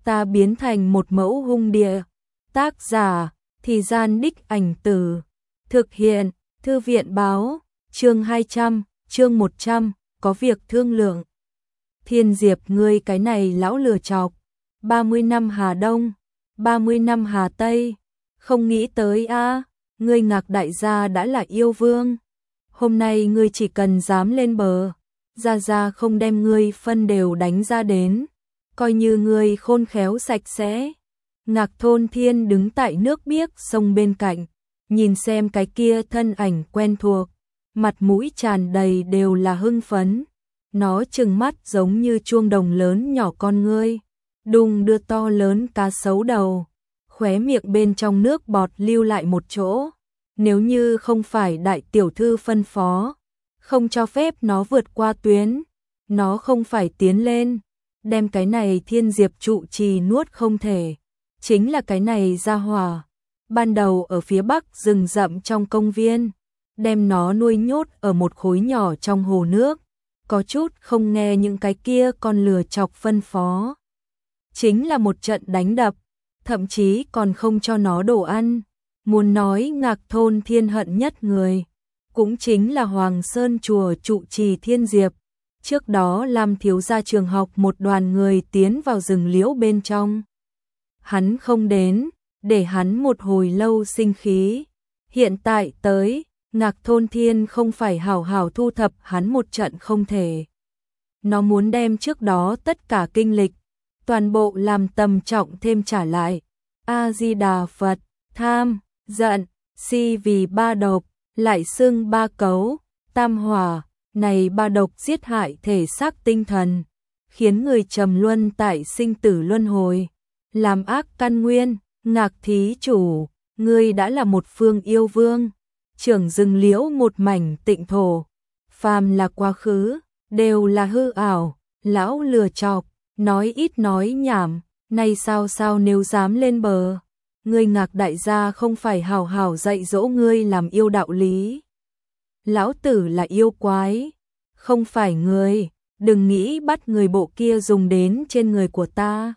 ta biến thành một mẫu hung địa. Tác giả, Thì Gian Đích Ảnh Tử. Thực hiện, Thư viện báo, chương 200, chương 100, có việc thương lượng. Thiên Diệp, ngươi cái này lão lừa chọc, 30 năm Hà Đông, 30 năm Hà Tây, không nghĩ tới a, ngươi Ngạc đại gia đã là yêu vương. Hôm nay ngươi chỉ cần dám lên bờ, Gia Gia không đem ngươi phân đều đánh ra đến, coi như ngươi khôn khéo sạch sẽ. Ngạc Thôn Thiên đứng tại nước biếc sông bên cạnh, nhìn xem cái kia thân ảnh quen thuộc, mặt mũi tràn đầy đều là hưng phấn. Nó trừng mắt giống như chuông đồng lớn nhỏ con ngươi, đùng đưa to lớn cá sấu đầu, khóe miệng bên trong nước bọt lưu lại một chỗ. Nếu như không phải đại tiểu thư phân phó, không cho phép nó vượt qua tuyến, nó không phải tiến lên, đem cái này Thiên Diệp trụ trì nuốt không thể. Chính là cái này gia hỏa, ban đầu ở phía bắc rừng rậm trong công viên, đem nó nuôi nhốt ở một khối nhỏ trong hồ nước, có chút không nghe những cái kia con lừa chọc phân phó. Chính là một trận đánh đập, thậm chí còn không cho nó đồ ăn. Muốn nói Ngạc Thôn Thiên hận nhất người, cũng chính là Hoàng Sơn chùa trụ trì Thiên Diệp. Trước đó làm thiếu gia trường học một đoàn người tiến vào rừng liễu bên trong. Hắn không đến, để hắn một hồi lâu sinh khí. Hiện tại tới, Ngạc Thôn Thiên không phải hảo hảo thu thập hắn một trận không thể. Nó muốn đem trước đó tất cả kinh lịch, toàn bộ làm tầm trọng thêm trả lại. A-di-đà Phật, tham, giận, si vì ba độc, lại xưng ba cấu, tam hỏa, này ba độc giết hại thể xác tinh thần, khiến người trầm luân tại sinh tử luân hồi, làm ác căn nguyên. Ngạc thí chủ, ngươi đã là một phương yêu vương, trưởng rừng liễu một mảnh tịnh thổ, phàm là quá khứ, đều là hư ảo, lão lừa chọc, nói ít nói nhảm, nay sao nếu dám lên bờ. Ngươi Ngạc đại gia không phải hảo hảo dạy dỗ ngươi làm yêu đạo lý. Lão tử là yêu quái, không phải người, đừng nghĩ bắt người bộ kia dùng đến trên người của ta.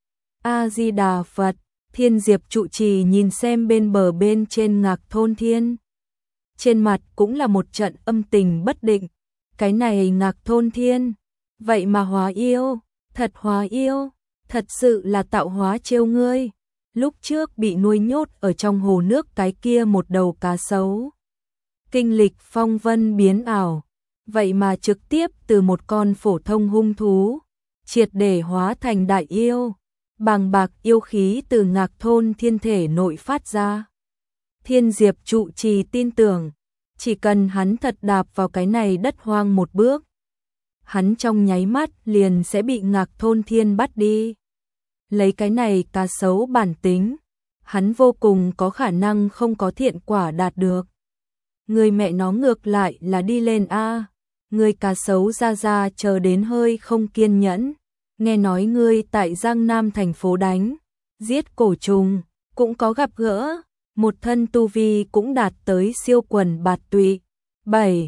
A-di-đà Phật, Thiên Diệp trụ trì nhìn xem bên bờ bên trên Ngạc Thôn Thiên. Trên mặt cũng là một trận âm tình bất định, cái này Ngạc Thôn Thiên, vậy mà hóa yêu, thật hóa yêu, thật sự là tạo hóa trêu ngươi. Lúc trước bị nuôi nhốt ở trong hồ nước cái kia một đầu cá sấu, kinh lịch phong vân biến ảo, vậy mà trực tiếp từ một con phổ thông hung thú, triệt để hóa thành đại yêu, bàng bạc yêu khí từ Ngạc Thôn Thiên thể nội phát ra. Thiên Diệp trụ trì tin tưởng, chỉ cần hắn thật đạp vào cái này đất hoang một bước, hắn trong nháy mắt liền sẽ bị Ngạc Thôn Thiên bắt đi. Lấy cái này cá sấu bản tính, hắn vô cùng có khả năng không có thiện quả đạt được. Người mẹ nó ngược lại là đi lên a, người cá sấu ra chờ đến hơi không kiên nhẫn. Nghe nói ngươi tại Giang Nam thành phố đánh, giết cổ trùng, cũng có gặp gỡ, một thân tu vi cũng đạt tới siêu quần bạt tụy. 7.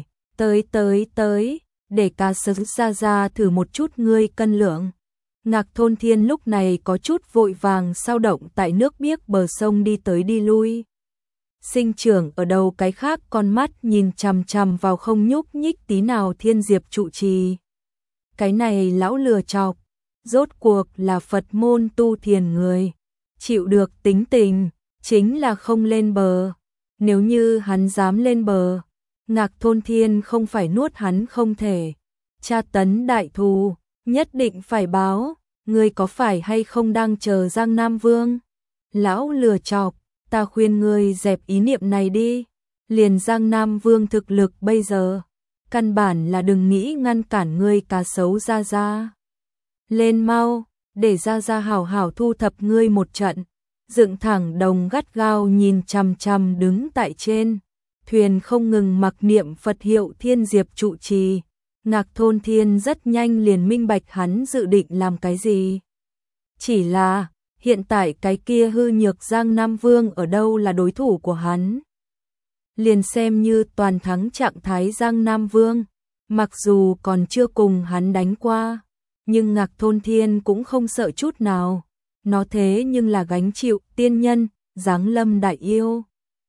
Tới, để cá sấu ra thử một chút ngươi cân lượng. Ngạc Thôn Thiên lúc này có chút vội vàng sao động tại nước biếc bờ sông đi tới đi lui. Sinh trưởng ở đầu cái khác con mắt nhìn chằm chằm vào không nhúc nhích tí nào Thiên Diệp trụ trì. Cái này lão lừa chọc, rốt cuộc là Phật môn tu thiền người, chịu được tính tình, chính là không lên bờ. Nếu như hắn dám lên bờ, Ngạc Thôn Thiên không phải nuốt hắn không thể. Tra tấn đại thù, nhất định phải báo, ngươi có phải hay không đang chờ Giang Nam Vương? Lão lừa chọc, ta khuyên ngươi dẹp ý niệm này đi, liền Giang Nam Vương thực lực bây giờ, căn bản là đừng nghĩ ngăn cản ngươi cá sấu ra. Lên mau, để ra hảo hảo thu thập ngươi một trận. Dựng thẳng đồng gắt gao nhìn chằm chằm đứng tại trên thuyền không ngừng mặc niệm Phật hiệu Thiên Diệp trụ trì. Ngạc Thôn Thiên rất nhanh liền minh bạch hắn dự định làm cái gì. Chỉ là, hiện tại cái kia hư nhược Giang Nam Vương ở đâu là đối thủ của hắn. Liền xem như toàn thắng trạng thái Giang Nam Vương, mặc dù còn chưa cùng hắn đánh qua, nhưng Ngạc Thôn Thiên cũng không sợ chút nào. nó thế nhưng là gánh chịu tiên nhân, giáng lâm đại yêu.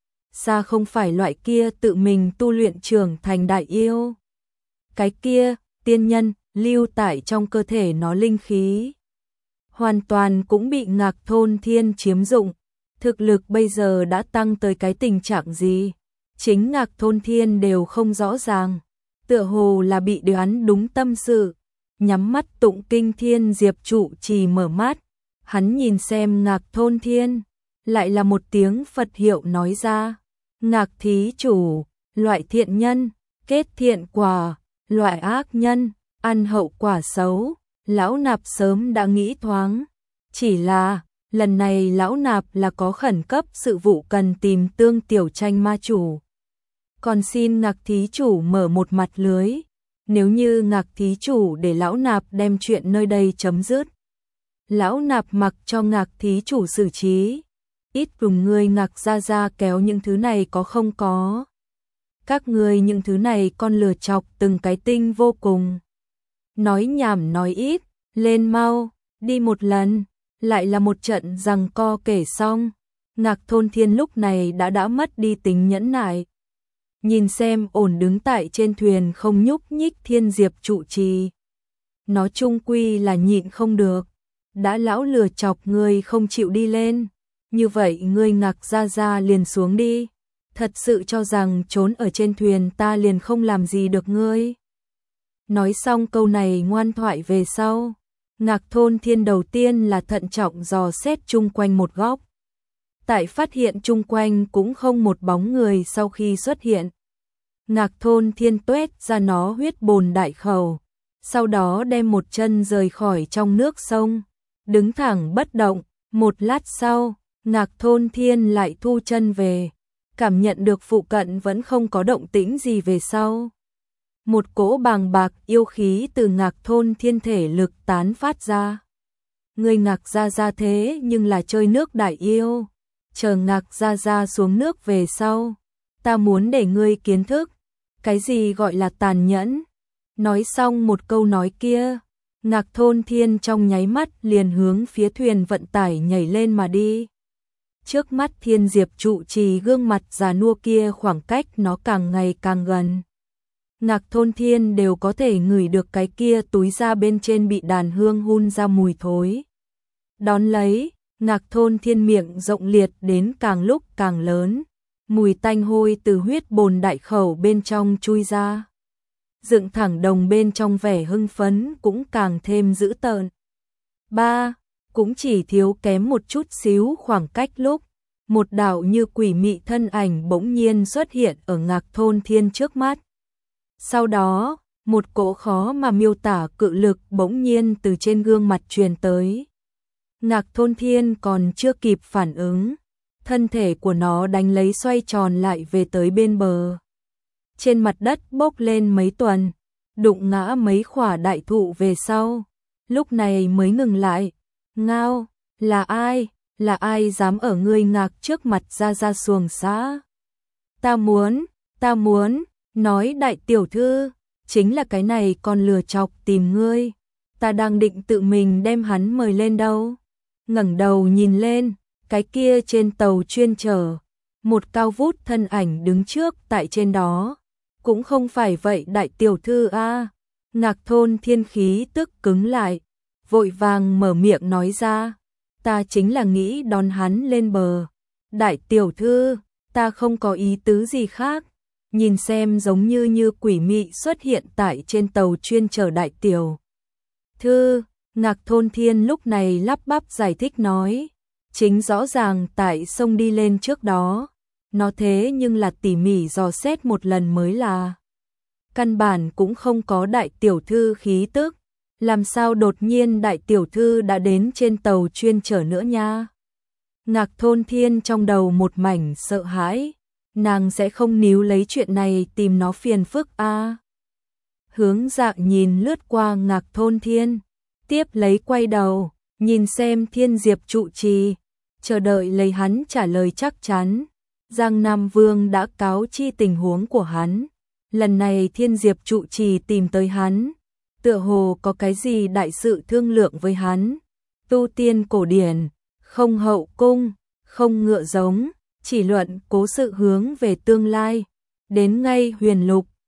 Xa không phải loại kia tự mình tu luyện trưởng thành đại yêu. Cái kia, tiên nhân, lưu tại trong cơ thể nó linh khí. Hoàn toàn cũng bị Ngạc Thôn Thiên chiếm dụng. Thực lực bây giờ đã tăng tới cái tình trạng gì? Chính Ngạc Thôn Thiên đều không rõ ràng. Tựa hồ là bị đoán đúng tâm sự. Nhắm mắt tụng kinh Thiên Diệp trụ trì mở mắt. Hắn nhìn xem Ngạc Thôn Thiên. Lại là một tiếng Phật hiệu nói ra. Ngạc thí chủ, loại thiện nhân, kết thiện quả, loại ác nhân, ăn hậu quả xấu. Lão nạp sớm đã nghĩ thoáng. Chỉ là, lần này lão nạp là có khẩn cấp sự vụ cần tìm Tương Tiểu Tranh ma chủ. Còn xin Ngạc thí chủ mở một mặt lưới. Nếu như Ngạc thí chủ để lão nạp đem chuyện nơi đây chấm dứt, lão nạp mặc cho Ngạc thí chủ xử trí. Ít cùng ngươi Ngạc ra kéo những thứ này có không có. Các ngươi những thứ này con lừa chọc từng cái tinh vô cùng. Nói nhảm nói ít, lên mau, đi một lần. Lại là một trận giằng co kể xong. Ngạc Thôn Thiên lúc này đã mất đi tính nhẫn nại. Nhìn xem ổn đứng tại trên thuyền không nhúc nhích Thiên Diệp trụ trì. Nó chung quy là nhịn không được. Đã lão lừa chọc ngươi không chịu đi lên. Như vậy ngươi Ngạc ra liền xuống đi. Thật sự cho rằng trốn ở trên thuyền ta liền không làm gì được ngươi. Nói xong câu này ngoan thoại về sau. Ngạc Thôn Thiên đầu tiên là thận trọng dò xét chung quanh một góc. Tại phát hiện chung quanh cũng không một bóng người sau khi xuất hiện. Ngạc Thôn Thiên tuét ra nó huyết bồn đại khẩu. Sau đó đem một chân rời khỏi trong nước sông. Đứng thẳng bất động. Một lát sau, Ngạc Thôn Thiên lại thu chân về. Cảm nhận được phụ cận vẫn không có động tĩnh gì về sau. Một cỗ bàng bạc yêu khí từ Ngạc Thôn Thiên thể lực tán phát ra. Người Ngạc ra thế nhưng là chơi nước đại yêu. Chờ Ngạc ra xuống nước về sau. Ta muốn để ngươi kiến thức. Cái gì gọi là tàn nhẫn. Nói xong một câu nói kia. Ngạc Thôn Thiên trong nháy mắt liền hướng phía thuyền vận tải nhảy lên mà đi. Trước mắt Thiên Diệp trụ trì gương mặt già nua kia khoảng cách nó càng ngày càng gần. Ngạc Thôn Thiên đều có thể ngửi được cái kia túi da bên trên bị đàn hương hun ra mùi thối. Đón lấy, Ngạc Thôn Thiên miệng rộng liệt đến càng lúc càng lớn. Mùi tanh hôi từ huyết bồn đại khẩu bên trong chui ra. Dựng thẳng đồng bên trong vẻ hưng phấn cũng càng thêm dữ tợn. Cũng chỉ thiếu kém một chút xíu khoảng cách lúc. Một đạo như quỷ mị thân ảnh bỗng nhiên xuất hiện ở Ngạc Thôn Thiên trước mắt. Sau đó, một cỗ khó mà miêu tả cự lực bỗng nhiên từ trên gương mặt truyền tới. Ngạc Thôn Thiên còn chưa kịp phản ứng. Thân thể của nó đánh lấy xoay tròn lại về tới bên bờ. Trên mặt đất bốc lên mấy tuần, đụng ngã mấy khỏa đại thụ về sau. Lúc này mới ngừng lại. Ngao, là ai? Là ai dám ở ngươi Ngạc trước mặt ra xuồng xã? Ta muốn, nói đại tiểu thư, chính là cái này con lừa chọc tìm ngươi. Ta đang định tự mình đem hắn mời lên đâu. Ngẩng đầu nhìn lên, cái kia trên tàu chuyên chở. Một cao vút thân ảnh đứng trước tại trên đó. Cũng không phải vậy đại tiểu thư a. Ngạc Thôn Thiên khí tức cứng lại. Vội vàng mở miệng nói ra. Ta chính là nghĩ đón hắn lên bờ. Đại tiểu thư, ta không có ý tứ gì khác. Nhìn xem giống như quỷ mị xuất hiện tại trên tàu chuyên chở đại tiểu thư. Ngạc Thôn Thiên lúc này lắp bắp giải thích nói. Chính rõ ràng tại sông đi lên trước đó. Nó thế nhưng là tỉ mỉ dò xét một lần mới là. Căn bản cũng không có đại tiểu thư khí tức. Làm sao đột nhiên đại tiểu thư đã đến trên tàu chuyên chở nữa nha. Ngạc Thôn Thiên trong đầu một mảnh sợ hãi. Nàng sẽ không níu lấy chuyện này tìm nó phiền phức a. Hướng Dạ nhìn lướt qua Ngạc Thôn Thiên. Tiếp lấy quay đầu, nhìn xem Thiên Diệp trụ trì. Chờ đợi lấy hắn trả lời chắc chắn. Giang Nam Vương đã cáo chi tình huống của hắn. Lần này Thiên Diệp trụ trì tìm tới hắn. Tựa hồ có cái gì đại sự thương lượng với hắn. tu tiên cổ điển, không hậu cung, không ngựa giống, chỉ luận cố sự hướng về tương lai. Đến ngay huyền lục,